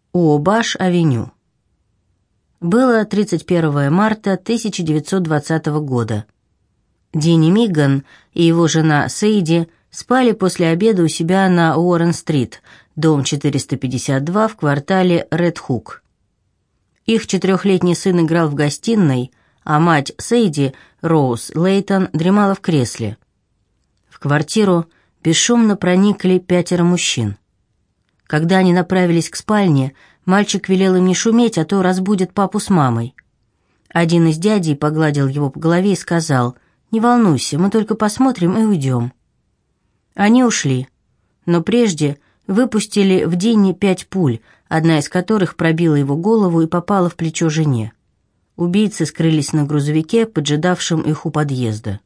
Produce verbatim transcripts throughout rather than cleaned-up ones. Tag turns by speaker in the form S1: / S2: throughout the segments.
S1: Уобаш-авеню. Было тридцать первого марта тысяча девятьсот двадцатого года. Динни Миган и его жена Сейди спали после обеда у себя на Уоррен-стрит, дом четыреста пятьдесят два в квартале Ред-Хук. Их четырехлетний сын играл в гостиной, а мать Сейди, Роуз Лейтон, дремала в кресле. В квартиру бесшумно проникли пятеро мужчин. Когда они направились к спальне, мальчик велел им не шуметь, а то разбудит папу с мамой. Один из дядей погладил его по голове и сказал: «Не волнуйся, мы только посмотрим и уйдем». Они ушли, но прежде выпустили в Динни пять пуль, одна из которых пробила его голову и попала в плечо жене. Убийцы скрылись на грузовике, поджидавшем их у подъезда.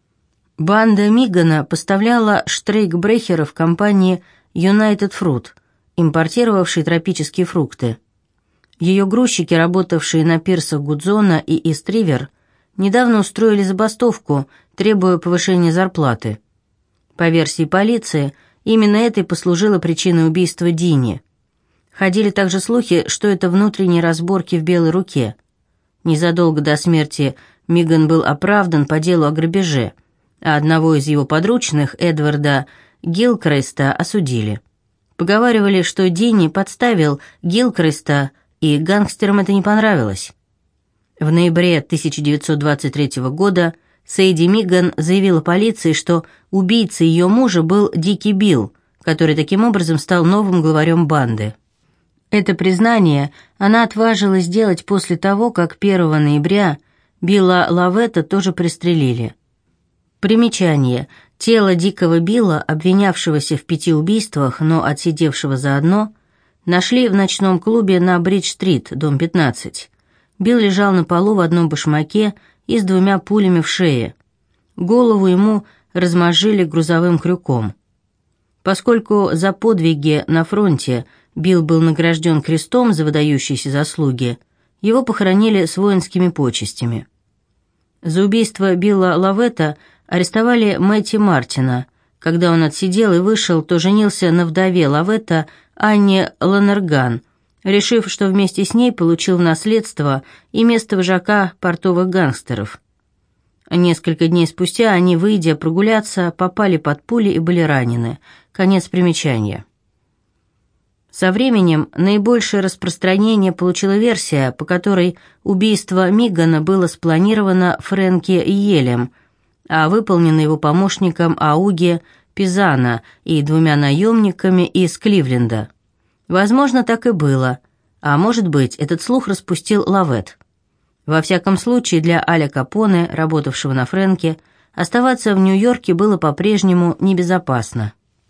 S1: Банда Мигана поставляла штрейкбрехеров компании United Fruit, импортировавшей тропические фрукты. Ее грузчики, работавшие на пирсах Гудзона и Ист-Ривер, недавно устроили забастовку, требуя повышения зарплаты. По версии полиции, именно это и послужило причиной убийства Динни. Ходили также слухи, что это внутренние разборки в Белой Руке. Незадолго до смерти Миган был оправдан по делу о грабеже, а одного из его подручных, Эдварда Гилкреста, осудили. Поговаривали, что Динни подставил Гилкреста, и гангстерам это не понравилось. В ноябре тысяча девятьсот двадцать третьего года Сейди Миган заявила полиции, что убийцей ее мужа был Дикий Билл, который таким образом стал новым главарем банды. Это признание она отважилась сделать после того, как первого ноября Билла Лаветта тоже пристрелили. Примечание. Тело Дикого Билла, обвинявшегося в пяти убийствах, но отсидевшего за одно, нашли в ночном клубе на Бридж-стрит, дом пятнадцать. Билл лежал на полу в одном башмаке и с двумя пулями в шее. Голову ему размозжили грузовым крюком. Поскольку за подвиги на фронте Билл был награжден крестом за выдающиеся заслуги, его похоронили с воинскими почестями. За убийство Билла Лаветта арестовали Мэтти Мартина. Когда он отсидел и вышел, то женился на вдове Лаветта Анне Ланерган, решив, что вместе с ней получил в наследство и место вожака портовых гангстеров. Несколько дней спустя они, выйдя прогуляться, попали под пули и были ранены. Конец примечания. Со временем наибольшее распространение получила версия, по которой убийство Мигана было спланировано Фрэнки Йелем, а выполнено его помощником Ауги Пизано и двумя наемниками из Кливленда. Возможно, так и было, а может быть, этот слух распустил Лавет. Во всяком случае, для Аля Капоне, работавшего на Фрэнке, оставаться в Нью-Йорке было по-прежнему небезопасно.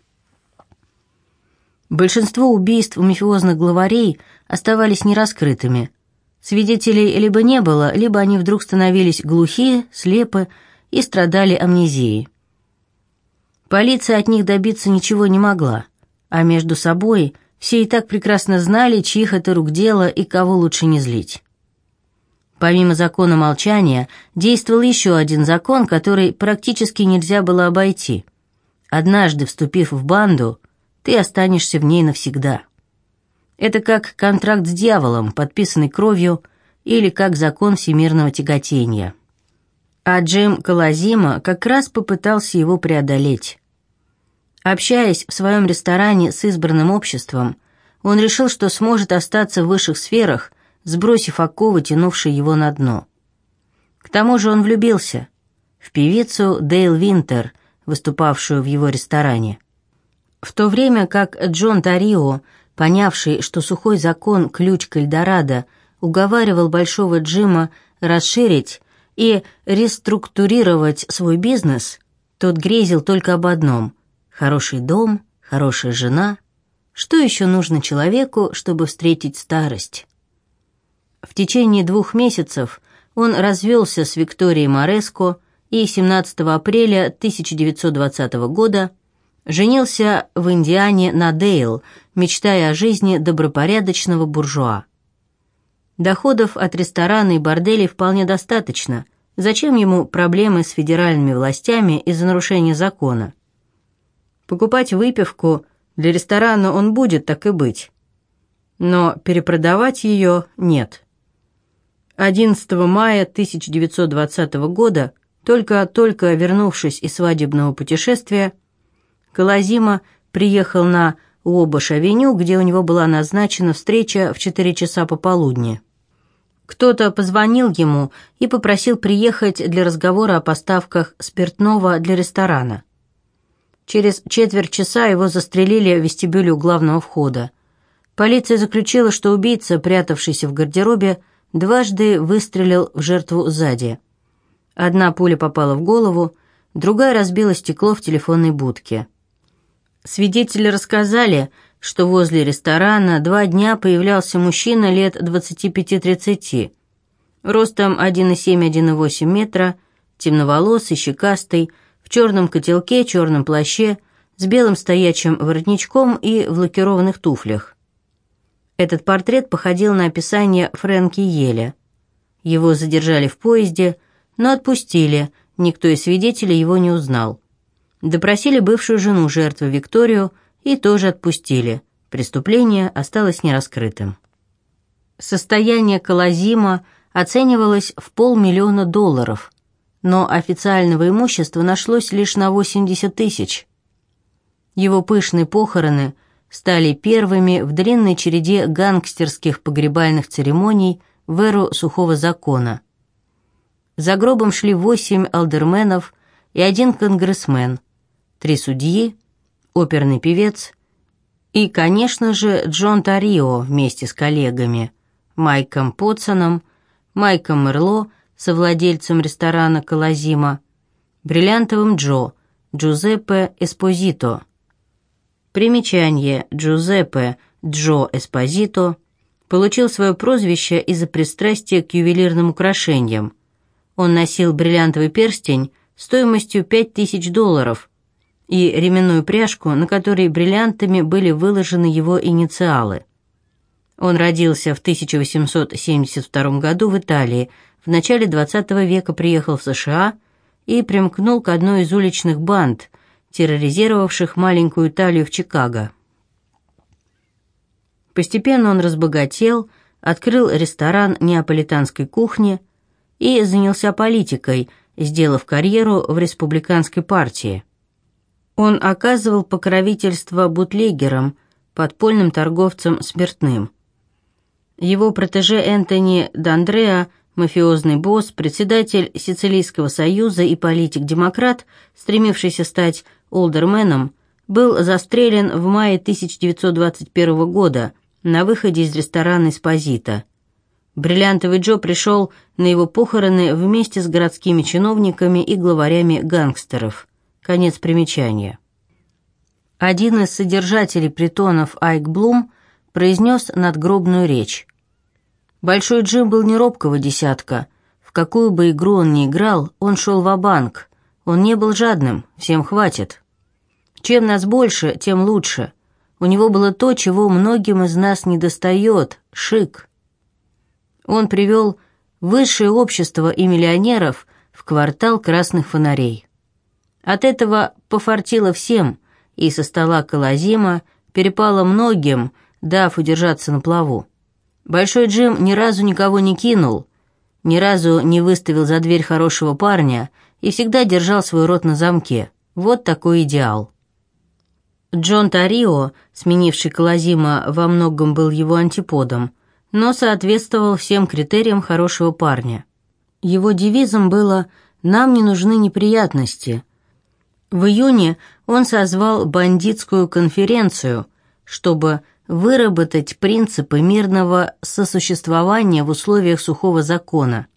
S1: Большинство убийств мафиозных главарей оставались нераскрытыми. Свидетелей либо не было, либо они вдруг становились глухи, слепы и страдали амнезией. Полиция от них добиться ничего не могла, а между собой все и так прекрасно знали, чьих это рук дело и кого лучше не злить. Помимо закона молчания, действовал еще один закон, который практически нельзя было обойти. Однажды, вступив в банду, ты останешься в ней навсегда. Это как контракт с дьяволом, подписанный кровью, или как закон всемирного тяготения. А Джим Колазима как раз попытался его преодолеть. Общаясь в своем ресторане с избранным обществом, он решил, что сможет остаться в высших сферах, сбросив оковы, тянувшие его на дно. К тому же он влюбился в певицу Дейл Винтер, выступавшую в его ресторане. В то время как Джон Тарио, понявший, что сухой закон ключ к Эльдорадо, уговаривал Большого Джима расширить и реструктурировать свой бизнес, тот грезил только об одном – хороший дом, хорошая жена. Что еще нужно человеку, чтобы встретить старость? В течение двух месяцев он развелся с Викторией Мореско и семнадцатого апреля тысяча девятьсот двадцатого года женился в Индиане на Дейл, мечтая о жизни добропорядочного буржуа. Доходов от ресторана и борделей вполне достаточно. Зачем ему проблемы с федеральными властями из-за нарушения закона? Покупать выпивку для ресторана он будет, так и быть. но перепродавать ее нет. одиннадцатого мая тысяча девятьсот двадцатого года, только-только вернувшись из свадебного путешествия, Колозимо приехал на Уобаш-авеню, где у него была назначена встреча в четыре часа пополудни. Кто-то позвонил ему и попросил приехать для разговора о поставках спиртного для ресторана. Через четверть часа его застрелили в вестибюле у главного входа. Полиция заключила, что убийца, прятавшийся в гардеробе, дважды выстрелил в жертву сзади. Одна пуля попала в голову, другая разбила стекло в телефонной будке. Свидетели рассказали, что возле ресторана два дня появлялся мужчина лет двадцати пяти-тридцати, ростом один и семь - один и восемь метра, темноволосый, щекастый, в черном котелке, черном плаще, с белым стоячим воротничком и в лакированных туфлях. Этот портрет походил на описание Фрэнки Йеля. Его задержали в поезде, но отпустили, никто из свидетелей его не узнал. Допросили бывшую жену жертвы Викторию и тоже отпустили. Преступление осталось нераскрытым. Состояние Колозимо оценивалось в полмиллиона долларов, но официального имущества нашлось лишь на восемьдесят тысяч. Его пышные похороны стали первыми в длинной череде гангстерских погребальных церемоний в эру сухого закона. За гробом шли восемь алдерменов и один конгрессмен, три судьи, оперный певец и, конечно же, Джон Тарио вместе с коллегами Майком Потсоном, Майком Мерло, совладельцем ресторана Колозимо, Бриллиантовым Джо, Джузеппе Эспозито. Примечание: Джузеппе Джо Эспозито получил свое прозвище из-за пристрастия к ювелирным украшениям. Он носил бриллиантовый перстень стоимостью пять тысяч долларов и ременную пряжку, на которой бриллиантами были выложены его инициалы. Он родился в тысяча восемьсот семьдесят втором году в Италии, в начале двадцатого века приехал в США и примкнул к одной из уличных банд, терроризировавших маленькую Италию в Чикаго. Постепенно он разбогател, открыл ресторан неаполитанской кухни и занялся политикой, сделав карьеру в республиканской партии. Он оказывал покровительство бутлегерам, подпольным торговцам спиртным. Его протеже Энтони Д'Андреа, мафиозный босс, председатель Сицилийского союза и политик-демократ, стремившийся стать олдерменом, был застрелен в мае тысяча девятьсот двадцать первого года на выходе из ресторана «Эспозито». Бриллиантовый Джо пришел на его похороны вместе с городскими чиновниками и главарями гангстеров. Конец примечания. Один из содержателей притонов Айк Блум произнес надгробную речь. Большой Джим был не робкого десятка. В какую бы игру он ни играл, он шел ва-банк. Он не был жадным, всем хватит. Чем нас больше, тем лучше. У него было то, чего многим из нас недостает – шик. Он привел высшее общество и миллионеров в квартал красных фонарей. От этого пофартило всем, и со стола Колозимо перепало многим, дав удержаться на плаву. Большой Джим ни разу никого не кинул, ни разу не выставил за дверь хорошего парня и всегда держал свой рот на замке. Вот такой идеал. Джон Тарио, сменивший Колозимо, во многом был его антиподом, но соответствовал всем критериям хорошего парня. Его девизом было «Нам не нужны неприятности». В июне он созвал бандитскую конференцию, чтобы выработать принципы мирного сосуществования в условиях сухого закона.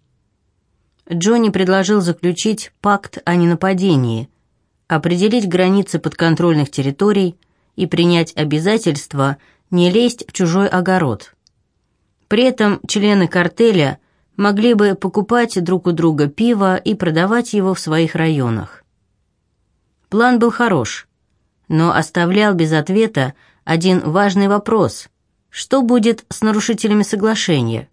S1: Джонни предложил заключить пакт о ненападении, определить границы подконтрольных территорий и принять обязательство не лезть в чужой огород. При этом члены картеля могли бы покупать друг у друга пиво и продавать его в своих районах. План был хорош, но оставлял без ответа один важный вопрос: что будет с нарушителями соглашения?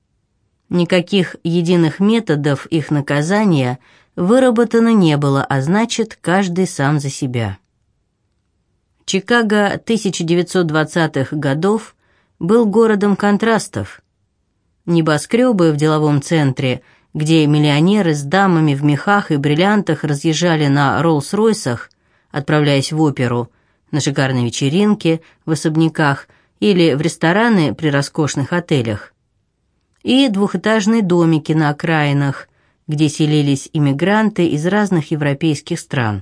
S1: Никаких единых методов их наказания выработано не было, а значит, каждый сам за себя. Чикаго тысяча девятьсот двадцатых годов был городом контрастов. Небоскребы в деловом центре, где миллионеры с дамами в мехах и бриллиантах разъезжали на Роллс-Ройсах, отправляясь в оперу, на шикарные вечеринки в особняках или в рестораны при роскошных отелях. И двухэтажные домики на окраинах, где селились иммигранты из разных европейских стран.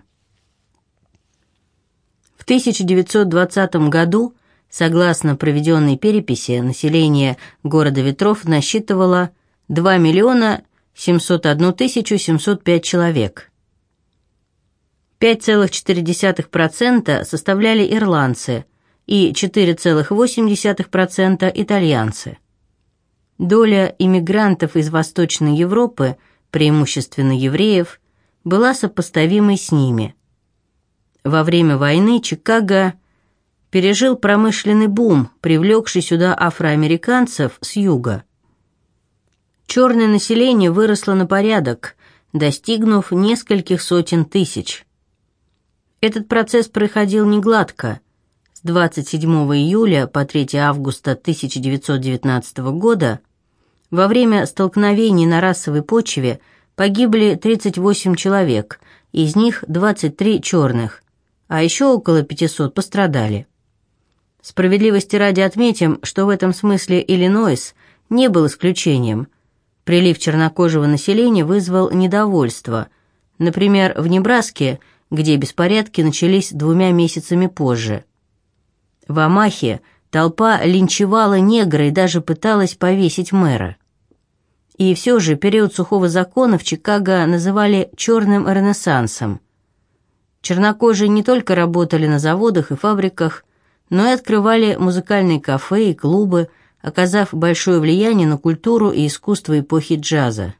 S1: В тысяча девятьсот двадцатом году, согласно проведенной переписи, население города ветров насчитывало два миллиона семьсот одну тысячу семьсот пять человек. пять целых четыре десятых процента составляли ирландцы и четыре целых восемь десятых процента итальянцы. Доля иммигрантов из Восточной Европы, преимущественно евреев, была сопоставимой с ними. Во время войны Чикаго пережил промышленный бум, привлекший сюда афроамериканцев с юга. Черное население выросло на порядок, достигнув нескольких сотен тысяч. Этот процесс проходил негладко. С двадцать седьмого июля по третьего августа тысяча девятьсот девятнадцатого года во время столкновений на расовой почве погибли тридцать восемь человек, из них двадцать три черных, а еще около пятисот пострадали. Справедливости ради отметим, что в этом смысле Иллинойс не был исключением. Прилив чернокожего населения вызвал недовольство. Например, в Небраске, где беспорядки начались двумя месяцами позже. В Омахе толпа линчевала негра и даже пыталась повесить мэра. И все же период сухого закона в Чикаго называли «черным ренессансом». Чернокожие не только работали на заводах и фабриках, но и открывали музыкальные кафе и клубы, оказав большое влияние на культуру и искусство эпохи джаза.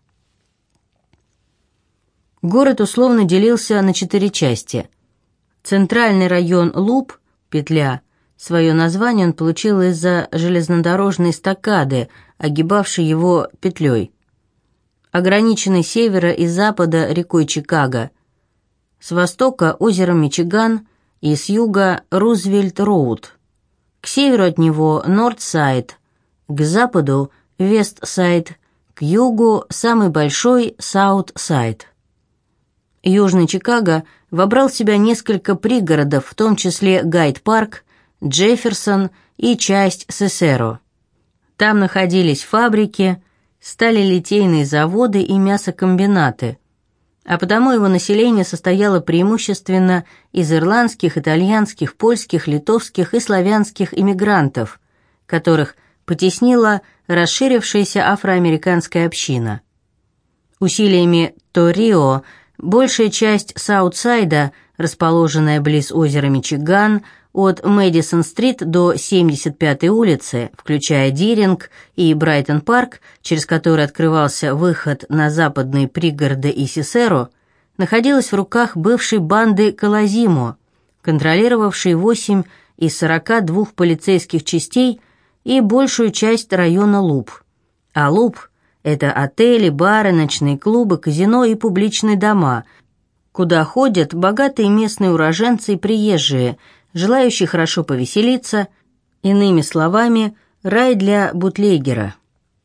S1: Город условно делился на четыре части. Центральный район Луп, петля, свое название он получил из-за железнодорожной эстакады, огибавшей его петлей. Ограниченный с севера и запада рекой Чикаго, с востока озером Мичиган и с юга Рузвельт-Роуд. К северу от него Норд-Сайд, к западу Вест-Сайд, к югу самый большой Саут-Сайд. Южный Чикаго вобрал в себя несколько пригородов, в том числе Гайд-Парк, Джефферсон и часть Сесеро. Там находились фабрики, сталелитейные заводы и мясокомбинаты, а потому его население состояло преимущественно из ирландских, итальянских, польских, литовских и славянских иммигрантов, которых потеснила расширившаяся афроамериканская община. Усилиями Торио большая часть Саутсайда, расположенная близ озера Мичиган, от Мэдисон-стрит до семьдесят пятой улицы, включая Диринг и Брайтон-парк, через который открывался выход на западные пригороды и Сесеро, находилась в руках бывшей банды Колозимо, контролировавшей восемь из сорока двух полицейских частей и большую часть района Луп. А Луп – это отели, бары, ночные клубы, казино и публичные дома, куда ходят богатые местные уроженцы и приезжие, желающие хорошо повеселиться, иными словами, рай для бутлегера.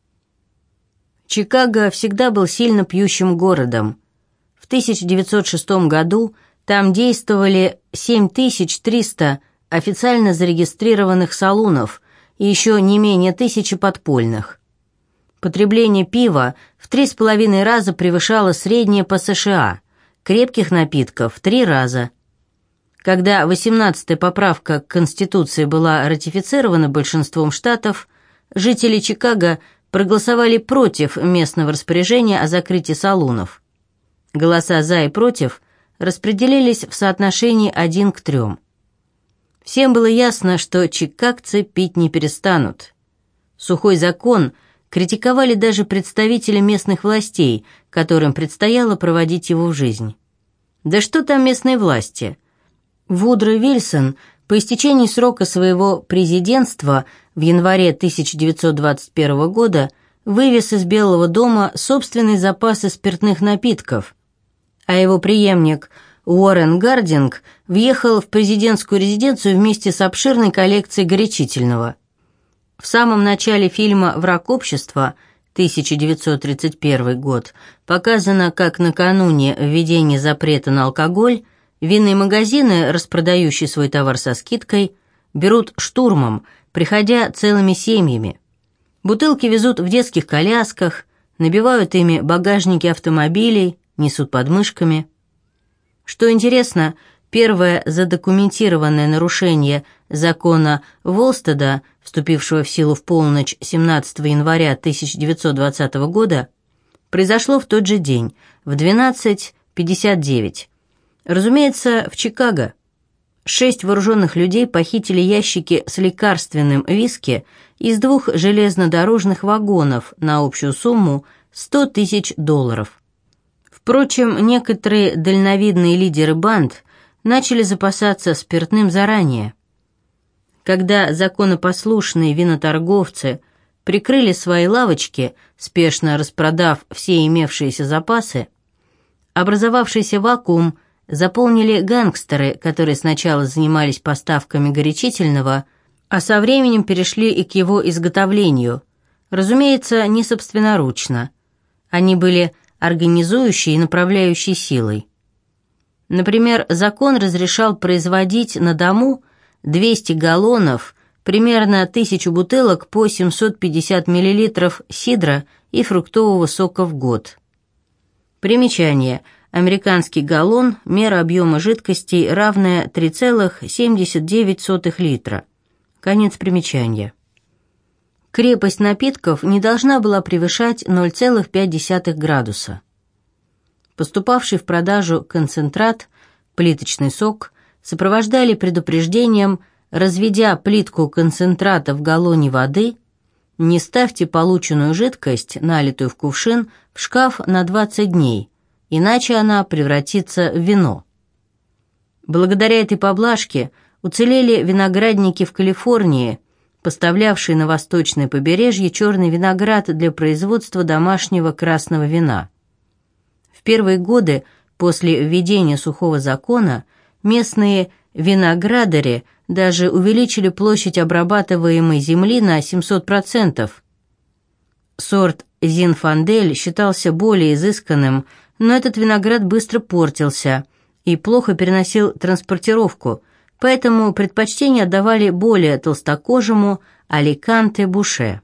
S1: Чикаго всегда был сильно пьющим городом. В тысяча девятьсот шестом году там действовали семь тысяч триста официально зарегистрированных салунов и еще не менее тысячи подпольных. Потребление пива в три с половиной раза превышало среднее по США, крепких напитков в три раза. Когда восемнадцатая поправка к Конституции была ратифицирована большинством штатов, жители Чикаго проголосовали против местного распоряжения о закрытии салунов. Голоса «за» и «против» распределились в соотношении один к трем. Всем было ясно, что чикагцы пить не перестанут. Сухой закон критиковали даже представители местных властей, которым предстояло проводить его в жизнь. Да что там местные власти? Вудро Вильсон по истечении срока своего президентства в январе тысяча девятьсот двадцать первого года вывез из Белого дома собственные запасы спиртных напитков, а его преемник Уоррен Гардинг въехал в президентскую резиденцию вместе с обширной коллекцией горячительного. В самом начале фильма «Враг общества» тысяча девятьсот тридцать первый год показано, как накануне введения запрета на алкоголь винные магазины, распродающие свой товар со скидкой, берут штурмом, приходя целыми семьями. Бутылки везут в детских колясках, набивают ими багажники автомобилей, несут под мышками. Что интересно, первое задокументированное нарушение закона Волстеда, вступившего в силу в полночь семнадцатого января тысяча девятьсот двадцатого года, произошло в тот же день, в двенадцать пятьдесят девять. Разумеется, в Чикаго. Шесть вооруженных людей похитили ящики с лекарственным виски из двух железнодорожных вагонов на общую сумму сто тысяч долларов. Впрочем, некоторые дальновидные лидеры банд начали запасаться спиртным заранее. Когда законопослушные виноторговцы прикрыли свои лавочки, спешно распродав все имевшиеся запасы, образовавшийся вакуум заполнили гангстеры, которые сначала занимались поставками горячительного, а со временем перешли и к его изготовлению. Разумеется, не собственноручно. Они были организующей и направляющей силой. Например, закон разрешал производить на дому двести галлонов, примерно тысячу бутылок по семьсот пятьдесят миллилитров сидра и фруктового сока в год. Примечание. Американский галлон – мера объема жидкости, равная три целых семьдесят девять сотых литра. Конец примечания. Крепость напитков не должна была превышать ноль целых пять десятых градуса. Поступавший в продажу концентрат, плиточный сок, сопровождали предупреждением: разведя плитку концентрата в галлоне воды, не ставьте полученную жидкость, налитую в кувшин, в шкаф на двадцать дней, иначе она превратится в вино. Благодаря этой поблажке уцелели виноградники в Калифорнии, поставлявшие на восточное побережье черный виноград для производства домашнего красного вина. В первые годы после введения сухого закона местные виноградари даже увеличили площадь обрабатываемой земли на семьсот процентов. Сорт Зинфандель считался более изысканным, но этот виноград быстро портился и плохо переносил транспортировку, поэтому предпочтение отдавали более толстокожему Аликанте-Буше.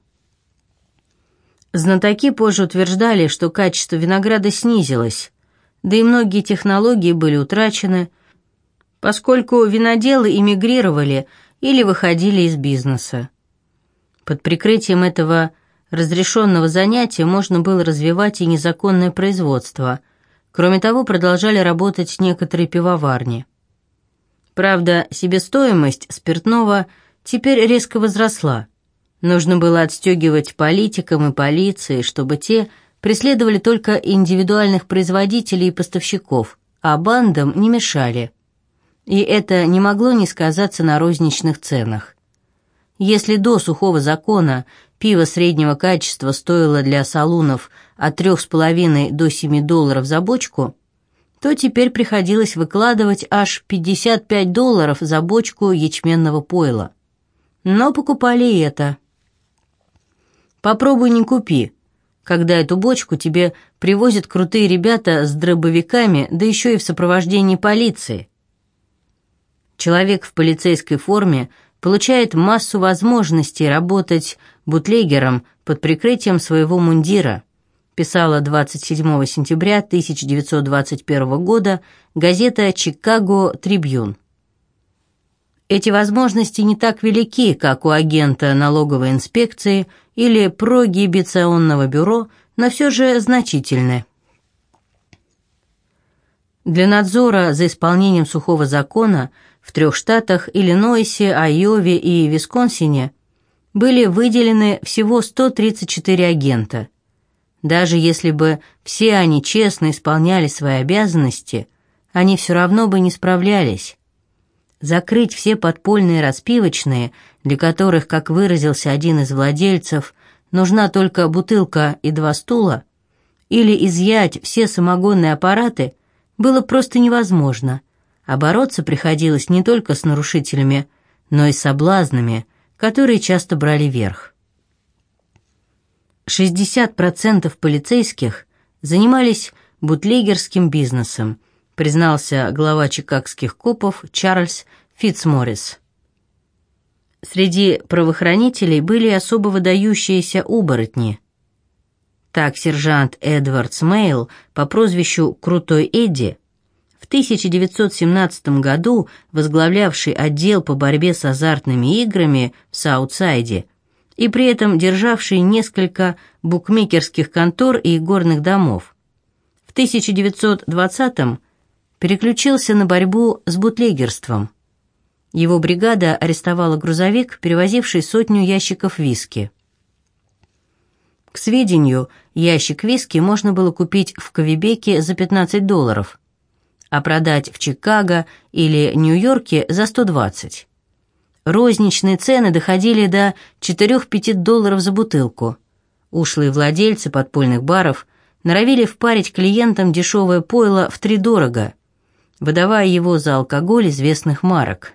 S1: Знатоки позже утверждали, что качество винограда снизилось, да и многие технологии были утрачены, поскольку виноделы эмигрировали или выходили из бизнеса. Под прикрытием этого разрешенного занятия можно было развивать и незаконное производство. Кроме того, продолжали работать некоторые пивоварни. Правда, себестоимость спиртного теперь резко возросла. Нужно было отстегивать политикам и полиции, чтобы те преследовали только индивидуальных производителей и поставщиков, а бандам не мешали. И это не могло не сказаться на розничных ценах. Если до сухого закона пиво среднего качества стоило для салунов от трех с половиной до семи долларов за бочку, то теперь приходилось выкладывать аж пятьдесят пять долларов за бочку ячменного пойла. Но покупали и это. Попробуй не купи, когда эту бочку тебе привозят крутые ребята с дробовиками, да еще и в сопровождении полиции. Человек в полицейской форме получает массу возможностей работать бутлегером под прикрытием своего мундира, писала двадцать седьмого сентября тысяча девятьсот двадцать первого года газета «Чикаго Трибьюн». Эти возможности не так велики, как у агента налоговой инспекции или прогибиционного бюро, но все же значительны. Для надзора за исполнением сухого закона в трех штатах Иллинойсе, Айове и Висконсине были выделены всего сто тридцать четыре агента. Даже если бы все они честно исполняли свои обязанности, они все равно бы не справлялись. Закрыть все подпольные распивочные, для которых, как выразился один из владельцев, нужна только бутылка и два стула, или изъять все самогонные аппараты, было просто невозможно, а бороться приходилось не только с нарушителями, но и с соблазнами, которые часто брали верх. шестьдесят процентов полицейских занимались бутлегерским бизнесом, признался глава чикагских копов Чарльз Фитцморрис. Среди правоохранителей были особо выдающиеся оборотни. Так сержант Эдвард Смейл по прозвищу «Крутой Эдди», в тысяча девятьсот семнадцатом году возглавлявший отдел по борьбе с азартными играми в Саутсайде и при этом державший несколько букмекерских контор и игорных домов, в тысяча девятьсот двадцатом переключился на борьбу с бутлегерством. Его бригада арестовала грузовик, перевозивший сотню ящиков виски. К сведению, ящик виски можно было купить в Квебеке за пятнадцать долларов, а продать в Чикаго или Нью-Йорке за сто двадцать. Розничные цены доходили до четыре-пять долларов за бутылку. Ушлые владельцы подпольных баров норовили впарить клиентам дешевое пойло втридорого, выдавая его за алкоголь известных марок.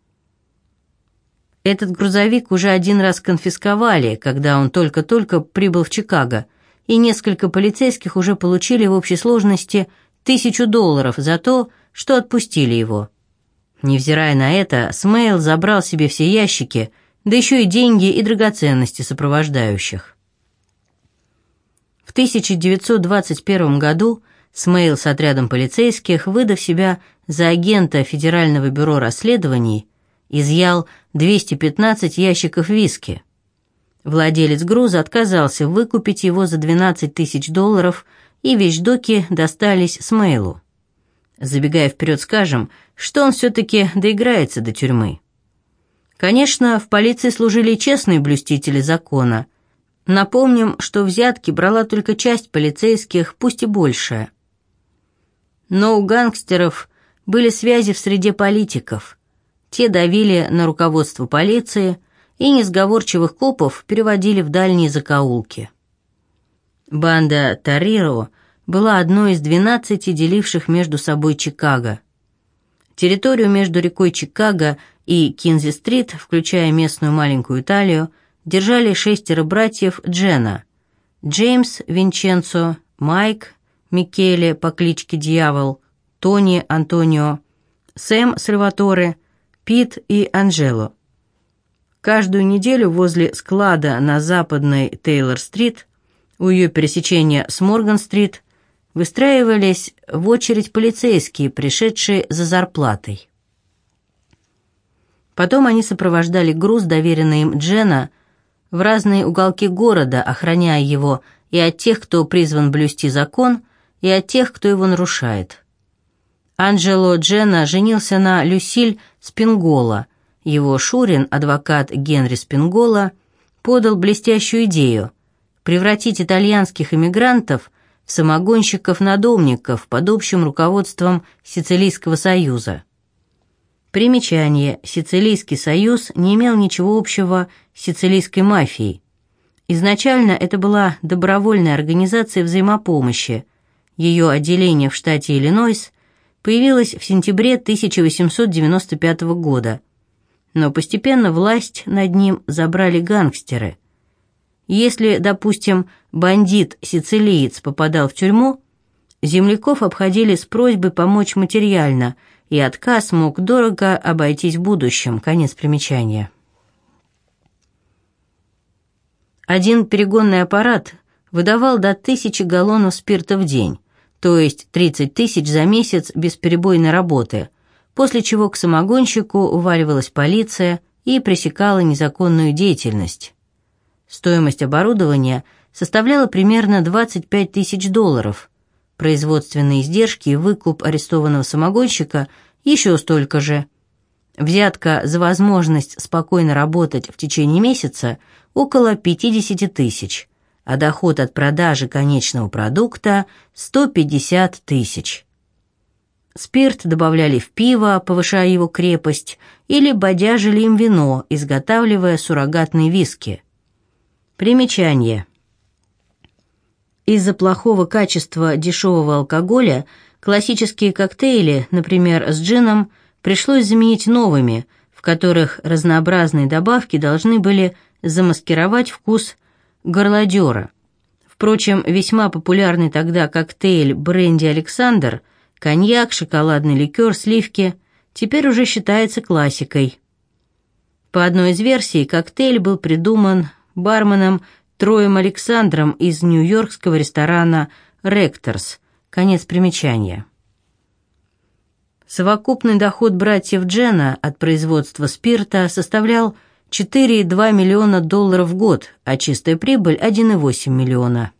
S1: Этот грузовик уже один раз конфисковали, когда он только-только прибыл в Чикаго, и несколько полицейских уже получили в общей сложности тысячу долларов за то, что отпустили его. Невзирая на это, Смейл забрал себе все ящики, да еще и деньги и драгоценности сопровождающих. В тысяча девятьсот двадцать первом году Смейл с отрядом полицейских, выдав себя за агента Федерального бюро расследований, изъял двести пятнадцать ящиков виски. Владелец груза отказался выкупить его за двенадцать тысяч долларов, и вещдоки достались Смейлу. Забегая вперед, скажем, что он все-таки доиграется до тюрьмы. Конечно, в полиции служили честные блюстители закона. Напомним, что взятки брала только часть полицейских, пусть и большая. Но у гангстеров были связи в среде политиков. Те давили на руководство полиции, и несговорчивых копов переводили в дальние закоулки. Банда Тариро была одной из двенадцати деливших между собой Чикаго. Территорию между рекой Чикаго и Кинзи-стрит, включая местную маленькую Италию, держали шестеро братьев Джена: Джеймс Винченцо, Майк Микеле по кличке Дьявол, Тони Антонио, Сэм Сальваторе, Пит и Анджело. Каждую неделю возле склада на западной Тейлор-стрит, у ее пересечения с Морган-стрит, выстраивались в очередь полицейские, пришедшие за зарплатой. Потом они сопровождали груз, доверенный им Джена, в разные уголки города, охраняя его и от тех, кто призван блюсти закон, и от тех, кто его нарушает. Анджело Джена женился на Люсиль Спингола. Его шурин, адвокат Генри Спингола, подал блестящую идею превратить итальянских эмигрантов в самогонщиков-надомников под общим руководством Сицилийского союза. Примечание: Сицилийский союз не имел ничего общего с сицилийской мафией. Изначально это была добровольная организация взаимопомощи. Ее отделение в штате Иллинойс появилось в сентябре тысяча восемьсот девяносто пятого года, но постепенно власть над ним забрали гангстеры. Если, допустим, бандит-сицилиец попадал в тюрьму, земляков обходили с просьбой помочь материально, и отказ мог дорого обойтись в будущем. Конец примечания. Один перегонный аппарат выдавал до тысячи галлонов спирта в день, то есть тридцать тысяч за месяц бесперебойной работы, после чего к самогонщику уваливалась полиция и пресекала незаконную деятельность. Стоимость оборудования составляла примерно двадцать пять тысяч долларов, производственные издержки и выкуп арестованного самогонщика еще столько же. Взятка за возможность спокойно работать в течение месяца около пятьдесят тысяч, а доход от продажи конечного продукта – сто пятьдесят тысяч. Спирт добавляли в пиво, повышая его крепость, или бодяжили им вино, изготавливая суррогатные виски. Примечание. Из-за плохого качества дешевого алкоголя классические коктейли, например, с джином, пришлось заменить новыми, в в которых разнообразные добавки должны были замаскировать вкус горлодера. Впрочем, весьма популярный тогда коктейль «Бренди Александр», коньяк, шоколадный ликер, сливки теперь уже считается классикой. По одной из версий, коктейль был придуман барменом Троем Александром из нью-йоркского ресторана «Ректорс». Конец примечания. Совокупный доход братьев Джена от производства спирта составлял четыре целых две десятых миллиона долларов в год, а чистая прибыль – один целых восемь десятых миллиона.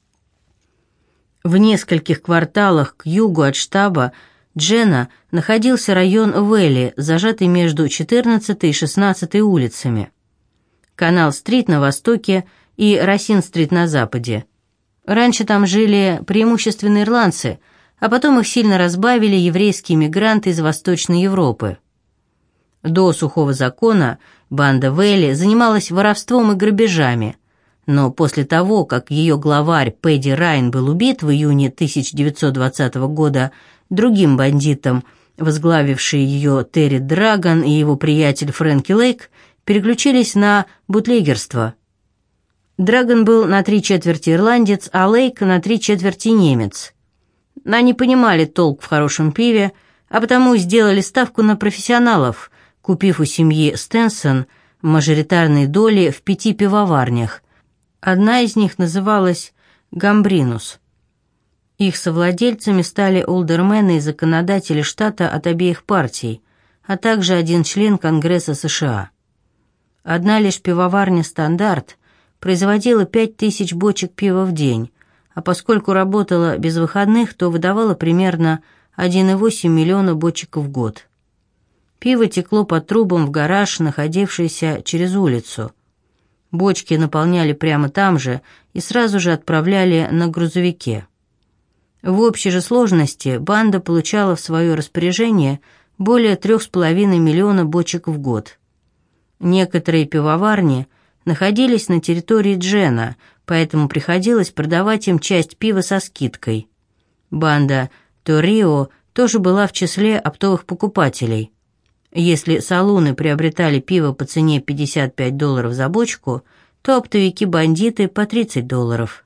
S1: В нескольких кварталах к югу от штаба Джена находился район Вэлли, зажатый между четырнадцатой и шестнадцатой улицами. Канал-стрит на востоке и Росин-стрит на западе. Раньше там жили преимущественно ирландцы, а потом их сильно разбавили еврейские мигранты из Восточной Европы. До сухого закона банда Вэлли занималась воровством и грабежами, но после того, как ее главарь Пэдди Райн был убит в июне тысяча девятьсот двадцатого года другим бандитом, возглавивший ее Терри Драгон и его приятель Фрэнки Лейк, переключились на бутлегерство. Драгон был на три четверти ирландец, а Лейк на три четверти немец. Они понимали толк в хорошем пиве, а потому сделали ставку на профессионалов, купив у семьи Стенсон мажоритарные доли в пяти пивоварнях. Одна из них называлась «Гамбринус». Их совладельцами стали олдермены и законодатели штата от обеих партий, а также один член Конгресса США. Одна лишь пивоварня «Стандарт» производила пять тысяч бочек пива в день, а поскольку работала без выходных, то выдавала примерно один целых восемь десятых миллиона бочек в год. Пиво текло по трубам в гараж, находившийся через улицу. Бочки наполняли прямо там же и сразу же отправляли на грузовике. В общей же сложности банда получала в свое распоряжение более трех с половиной миллиона бочек в год. Некоторые пивоварни находились на территории Джена, поэтому приходилось продавать им часть пива со скидкой. Банда Торио тоже была в числе оптовых покупателей. Если салуны приобретали пиво по цене пятьдесят пять долларов за бочку, то оптовики-бандиты по тридцать долларов.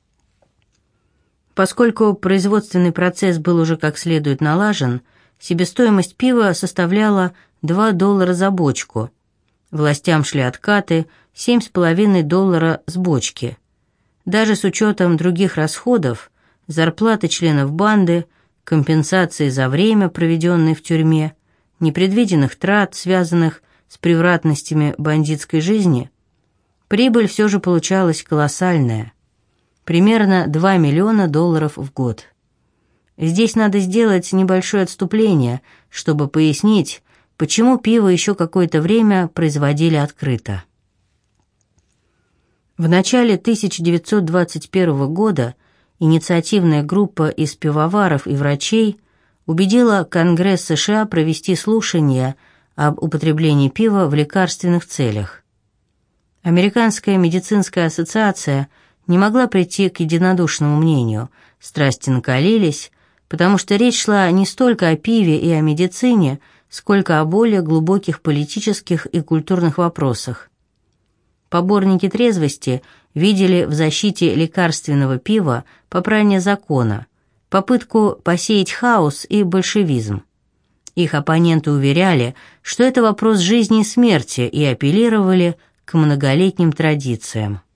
S1: Поскольку производственный процесс был уже как следует налажен, себестоимость пива составляла два доллара за бочку. Властям шли откаты семь с половиной доллара с бочки. Даже с учетом других расходов, зарплаты членов банды, компенсации за время, проведенное в тюрьме, непредвиденных трат, связанных с превратностями бандитской жизни, прибыль все же получалась колоссальная. Примерно два миллиона долларов в год. Здесь надо сделать небольшое отступление, чтобы пояснить, почему пиво еще какое-то время производили открыто. В начале тысяча девятьсот двадцать первого года инициативная группа из пивоваров и врачей убедила Конгресс США провести слушания об употреблении пива в лекарственных целях. Американская медицинская ассоциация не могла прийти к единодушному мнению, страсти накалились, потому что речь шла не столько о пиве и о медицине, сколько о более глубоких политических и культурных вопросах. Поборники трезвости видели в защите лекарственного пива попрание закона, попытку посеять хаос и большевизм. Их оппоненты уверяли, что это вопрос жизни и смерти, и апеллировали к многолетним традициям.